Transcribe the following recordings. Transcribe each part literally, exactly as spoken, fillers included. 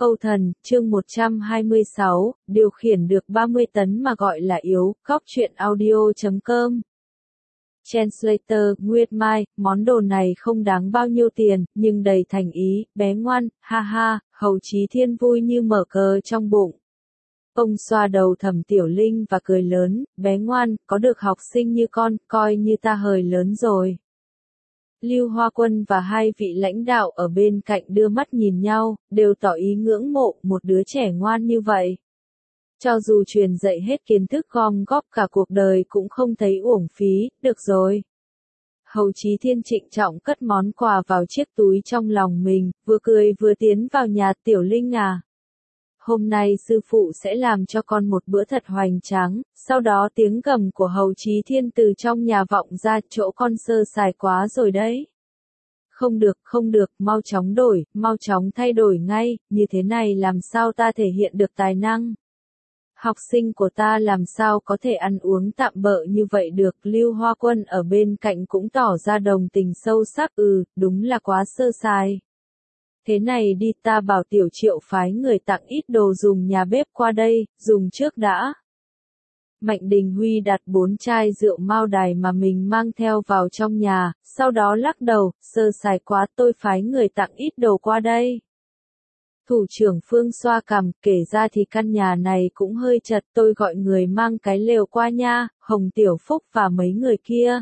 Âu Thần, chương một trăm hai mươi sáu, điều khiển được ba mươi tấn mà gọi là yếu, góc truyện audio chấm com. Translator, Nguyệt Mai, món đồ này không đáng bao nhiêu tiền, nhưng đầy thành ý, bé ngoan, ha ha, Hầu Chí Thiên vui như mở cờ trong bụng. Ông xoa đầu Thẩm Tiểu Linh và cười lớn, bé ngoan, có được học sinh như con, coi như ta hời lớn rồi. Lưu Hoa Quân và hai vị lãnh đạo ở bên cạnh đưa mắt nhìn nhau, đều tỏ ý ngưỡng mộ một đứa trẻ ngoan như vậy. Cho dù truyền dạy hết kiến thức gom góp cả cuộc đời cũng không thấy uổng phí, được rồi. Hầu Chí Thiên trịnh trọng cất món quà vào chiếc túi trong lòng mình, vừa cười vừa tiến vào nhà. Tiểu Linh à. Hôm nay sư phụ sẽ làm cho con một bữa thật hoành tráng, sau đó tiếng gầm của Hầu Chí Thiên từ trong nhà vọng ra, chỗ con sơ sài quá rồi đấy. Không được, không được, mau chóng đổi, mau chóng thay đổi ngay, như thế này làm sao ta thể hiện được tài năng. Học sinh của ta làm sao có thể ăn uống tạm bợ như vậy được. Lưu Hoa Quân ở bên cạnh cũng tỏ ra đồng tình sâu sắc, ừ, đúng là quá sơ sài. Thế này đi, ta bảo Tiểu Triệu phái người tặng ít đồ dùng nhà bếp qua đây, dùng trước đã. Mạnh Đình Huy đặt bốn chai rượu Mao Đài mà mình mang theo vào trong nhà, sau đó lắc đầu, sơ sài quá, tôi phái người tặng ít đồ qua đây. Thủ trưởng Phương xoa cằm, kể ra thì căn nhà này cũng hơi chật, tôi gọi người mang cái lều qua nha, Hồng Tiểu Phúc và mấy người kia.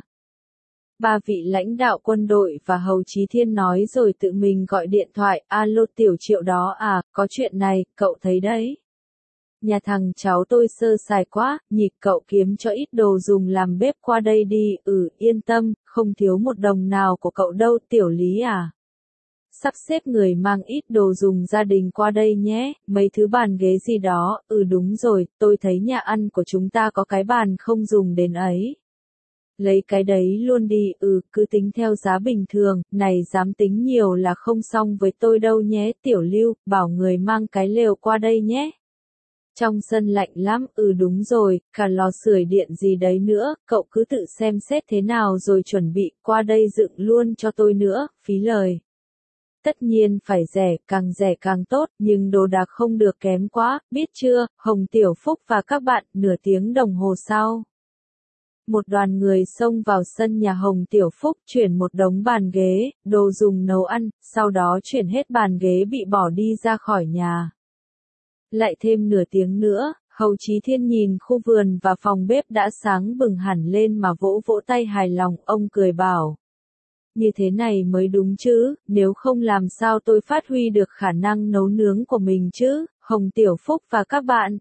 Ba vị lãnh đạo quân đội và Hầu Chí Thiên nói rồi tự mình gọi điện thoại, alo Tiểu Triệu đó à, có chuyện này, cậu thấy đấy. Nhà thằng cháu tôi sơ sài quá, nhịp cậu kiếm cho ít đồ dùng làm bếp qua đây đi, ừ, yên tâm, không thiếu một đồng nào của cậu đâu. Tiểu Lý à. Sắp xếp người mang ít đồ dùng gia đình qua đây nhé, mấy thứ bàn ghế gì đó, ừ đúng rồi, tôi thấy nhà ăn của chúng ta có cái bàn không dùng đến ấy. Lấy cái đấy luôn đi, ừ, cứ tính theo giá bình thường, này dám tính nhiều là không xong với tôi đâu nhé. Tiểu Lưu, bảo người mang cái lều qua đây nhé. Trong sân lạnh lắm, ừ đúng rồi, cả lò sưởi điện gì đấy nữa, cậu cứ tự xem xét thế nào rồi chuẩn bị, qua đây dựng luôn cho tôi nữa, phí lời. Tất nhiên phải rẻ, càng rẻ càng tốt, nhưng đồ đạc không được kém quá, biết chưa, Hồng Tiểu Phúc và các bạn. Nửa tiếng đồng hồ sau. Một đoàn người xông vào sân nhà Hồng Tiểu Phúc, chuyển một đống bàn ghế, đồ dùng nấu ăn, sau đó chuyển hết bàn ghế bị bỏ đi ra khỏi nhà. Lại thêm nửa tiếng nữa, Hầu Chí Thiên nhìn khu vườn và phòng bếp đã sáng bừng hẳn lên mà vỗ vỗ tay hài lòng, ông cười bảo. Như thế này mới đúng chứ, nếu không làm sao tôi phát huy được khả năng nấu nướng của mình chứ, Hồng Tiểu Phúc và các bạn.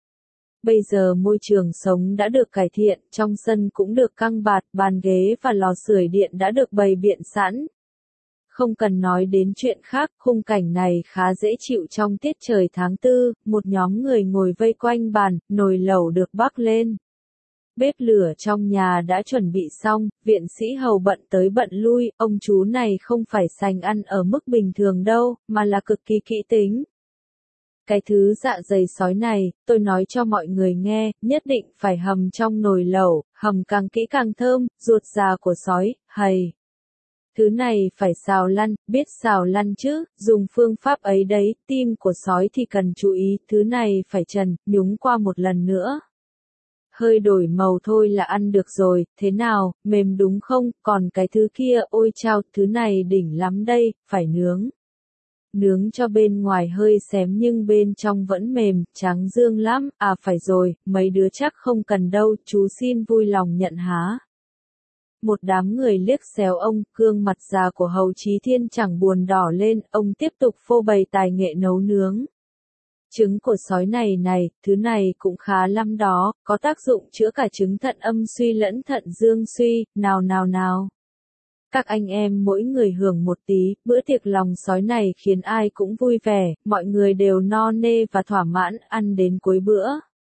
Bây giờ môi trường sống đã được cải thiện, trong sân cũng được căng bạt, bàn ghế và lò sưởi điện đã được bày biện sẵn. Không cần nói đến chuyện khác, khung cảnh này khá dễ chịu trong tiết trời tháng tư, một nhóm người ngồi vây quanh bàn, nồi lẩu được bắc lên. Bếp lửa trong nhà đã chuẩn bị xong, viện sĩ Hầu bận tới bận lui, ông chú này không phải sành ăn ở mức bình thường đâu, mà là cực kỳ kỹ tính. Cái thứ dạ dày sói này, tôi nói cho mọi người nghe, nhất định phải hầm trong nồi lẩu, hầm càng kỹ càng thơm, ruột già của sói, hầy. Thứ này phải xào lăn, biết xào lăn chứ, dùng phương pháp ấy đấy, tim của sói thì cần chú ý, thứ này phải trần, nhúng qua một lần nữa. Hơi đổi màu thôi là ăn được rồi, thế nào, mềm đúng không, còn cái thứ kia, ôi chao, thứ này đỉnh lắm đây, phải nướng. Nướng cho bên ngoài hơi xém nhưng bên trong vẫn mềm, trắng dương lắm, à phải rồi, mấy đứa chắc không cần đâu, chú xin vui lòng nhận há. Một đám người liếc xéo ông, gương mặt già của Hầu Chí Thiên chẳng buồn đỏ lên, ông tiếp tục phô bày tài nghệ nấu nướng. Trứng của sói này này, thứ này cũng khá lắm đó, có tác dụng chữa cả chứng thận âm suy lẫn thận dương suy, nào nào nào. Các anh em mỗi người hưởng một tí, bữa tiệc lòng sói này khiến ai cũng vui vẻ, mọi người đều no nê và thỏa mãn, ăn đến cuối bữa.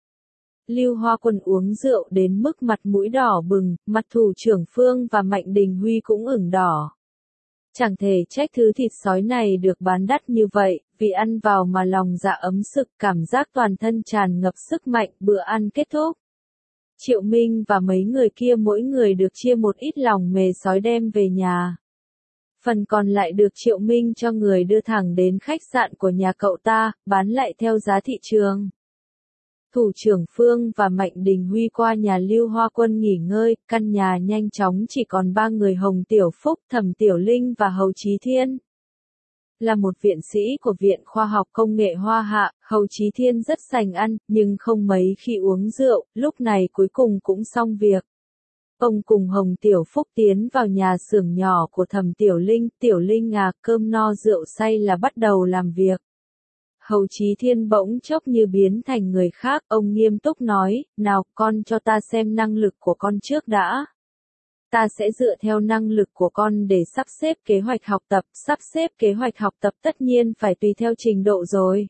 Lưu Hoa Quân uống rượu đến mức mặt mũi đỏ bừng, mặt thủ trưởng Phương và Mạnh Đình Huy cũng ửng đỏ. Chẳng thể trách thứ thịt sói này được bán đắt như vậy, vì ăn vào mà lòng dạ ấm sực, cảm giác toàn thân tràn ngập sức mạnh. Bữa ăn kết thúc. Triệu Minh và mấy người kia mỗi người được chia một ít lòng mề sói đem về nhà. Phần còn lại được Triệu Minh cho người đưa thẳng đến khách sạn của nhà cậu ta, bán lại theo giá thị trường. Thủ trưởng Phương và Mạnh Đình Huy qua nhà Lưu Hoa Quân nghỉ ngơi, căn nhà nhanh chóng chỉ còn ba người Hồng Tiểu Phúc, Thẩm Tiểu Linh và Hầu Chí Thiên. Là một viện sĩ của Viện Khoa học Công nghệ Hoa Hạ, Hầu Chí Thiên rất sành ăn, nhưng không mấy khi uống rượu, lúc này cuối cùng cũng xong việc. Ông cùng Hồng Tiểu Phúc tiến vào nhà xưởng nhỏ của Thẩm Tiểu Linh, Tiểu Linh à, cơm no rượu say là bắt đầu làm việc. Hầu Chí Thiên bỗng chốc như biến thành người khác, ông nghiêm túc nói, nào, con cho ta xem năng lực của con trước đã. Ta sẽ dựa theo năng lực của con để sắp xếp kế hoạch học tập, sắp xếp kế hoạch học tập tất nhiên phải tùy theo trình độ rồi.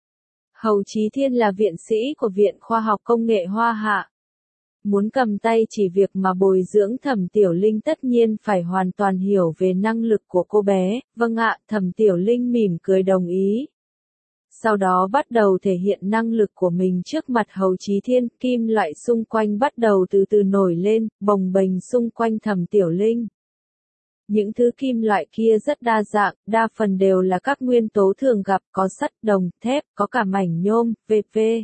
Hầu Chí Thiên là viện sĩ của Viện Khoa học Công nghệ Hoa Hạ. Muốn cầm tay chỉ việc mà bồi dưỡng Thẩm Tiểu Linh tất nhiên phải hoàn toàn hiểu về năng lực của cô bé, vâng ạ, Thẩm Tiểu Linh mỉm cười đồng ý. Sau đó bắt đầu thể hiện năng lực của mình trước mặt Hầu Chí Thiên, kim loại xung quanh bắt đầu từ từ nổi lên, bồng bềnh xung quanh Thẩm Tiểu Linh. Những thứ kim loại kia rất đa dạng, đa phần đều là các nguyên tố thường gặp, có sắt, đồng, thép, có cả mảnh nhôm, vân vân.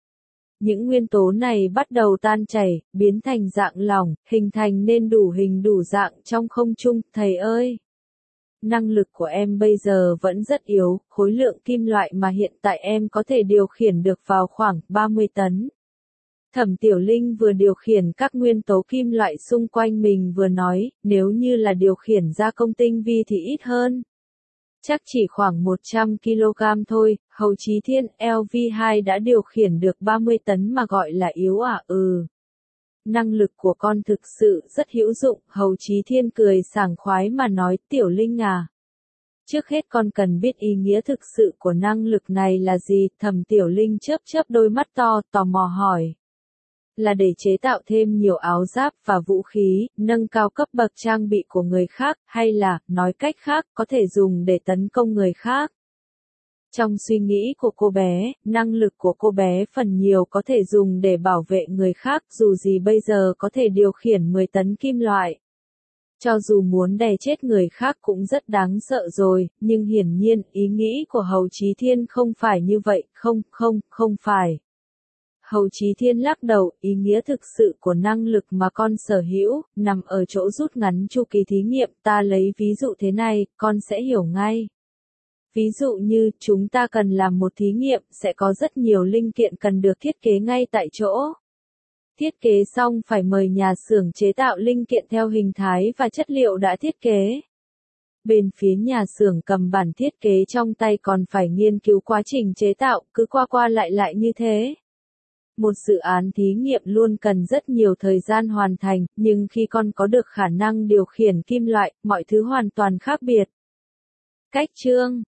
Những nguyên tố này bắt đầu tan chảy, biến thành dạng lỏng, hình thành nên đủ hình đủ dạng trong không trung, thầy ơi! Năng lực của em bây giờ vẫn rất yếu, khối lượng kim loại mà hiện tại em có thể điều khiển được vào khoảng ba mươi tấn. Thẩm Tiểu Linh vừa điều khiển các nguyên tố kim loại xung quanh mình vừa nói, nếu như là điều khiển gia công tinh vi thì ít hơn. Chắc chỉ khoảng một trăm ki lô gam thôi, Hầu Chí Thiên, L V hai đã điều khiển được ba mươi tấn mà gọi là yếu à, ừ. Năng lực của con thực sự rất hữu dụng, Hầu Chí Thiên cười sảng khoái mà nói, Tiểu Linh à. Trước hết con cần biết ý nghĩa thực sự của năng lực này là gì, Thẩm Tiểu Linh chớp chớp đôi mắt to, tò mò hỏi. Là để chế tạo thêm nhiều áo giáp và vũ khí, nâng cao cấp bậc trang bị của người khác, hay là, nói cách khác, có thể dùng để tấn công người khác. Trong suy nghĩ của cô bé, năng lực của cô bé phần nhiều có thể dùng để bảo vệ người khác, dù gì bây giờ có thể điều khiển mười tấn kim loại. Cho dù muốn đè chết người khác cũng rất đáng sợ rồi, nhưng hiển nhiên ý nghĩ của Hầu Chí Thiên không phải như vậy, không, không, không phải. Hầu Chí Thiên lắc đầu, ý nghĩa thực sự của năng lực mà con sở hữu, nằm ở chỗ rút ngắn chu kỳ thí nghiệm, ta lấy ví dụ thế này, con sẽ hiểu ngay. Ví dụ như, chúng ta cần làm một thí nghiệm, sẽ có rất nhiều linh kiện cần được thiết kế ngay tại chỗ. Thiết kế xong phải mời nhà xưởng chế tạo linh kiện theo hình thái và chất liệu đã thiết kế. Bên phía nhà xưởng cầm bản thiết kế trong tay còn phải nghiên cứu quá trình chế tạo, cứ qua qua lại lại như thế. Một dự án thí nghiệm luôn cần rất nhiều thời gian hoàn thành, nhưng khi con có được khả năng điều khiển kim loại, mọi thứ hoàn toàn khác biệt. Cách chương